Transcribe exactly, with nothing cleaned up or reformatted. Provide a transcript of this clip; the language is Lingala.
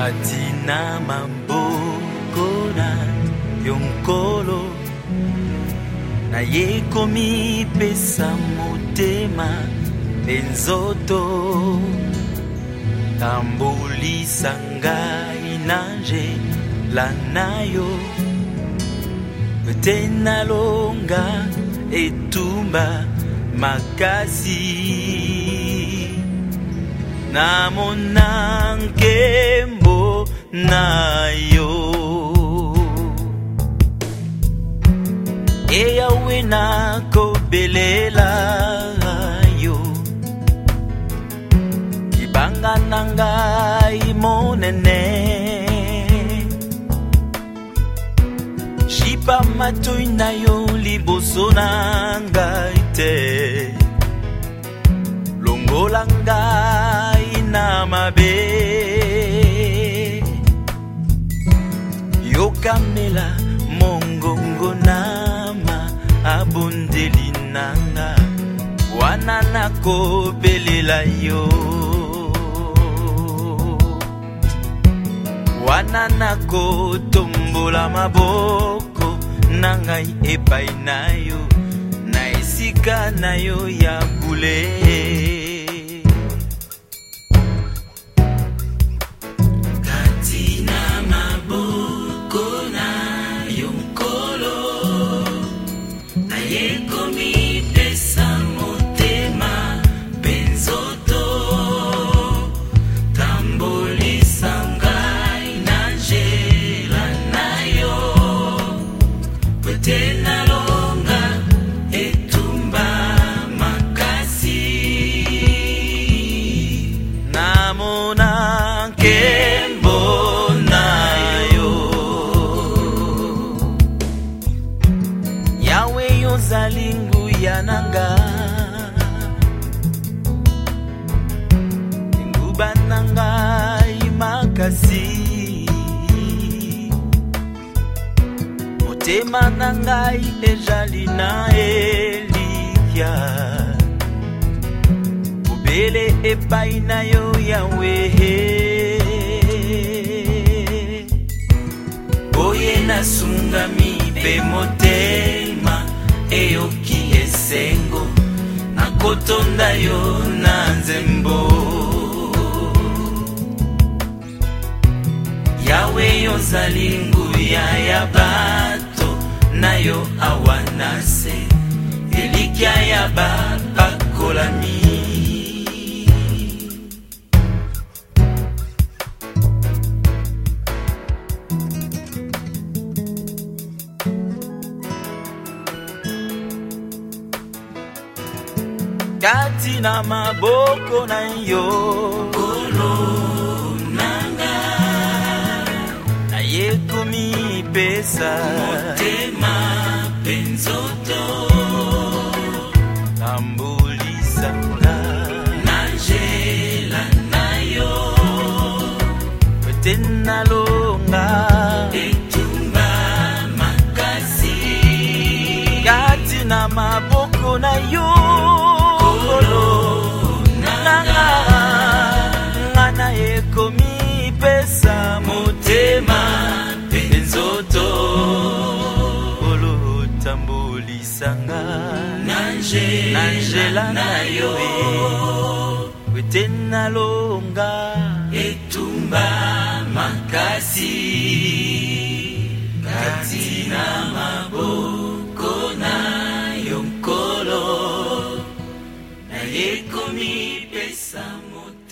katina maboko na yonkolo na yekomi pesa motema benzoto tambolisa ngai nanje lanayo tena longa etumba makasi namona nkembo nayo eyawe nakobelela yo kibanga na ngai monene shipa matoi na yo liboso na ngai te longola ngai na mabe yokamela mongongo nama abondeli nanga wana nakobelela yo wana nakotombola maboko na ngai epai na yo na esika na yo ya bule katina maboko na yo nkolo na yekomi pesa motema benzoto tambolisa ngai nanjela nayo tena longa etumba makasi namona nkembo nayo yawe yozali nguya nanga nguba nanga makasi tema na ngai ejali na elia ubele epai na yo yawe boye nasungami pe motema eyoki esengo nakotonda yo na nzembo yawe yozali nguya ya bato nayo awanase elikya ya bapakolami katina maboko na yo kolo nanga na yekomi pesa motema benzoto tambulisa nanjela nayo tena longa etumba makasi katina maboko na yo nanga ngana yekomi pesa motema benzoto olo tambulisanga nanjela nayo wetena longa etumba makasi katina maboko na yonkolo yekomi pesa motema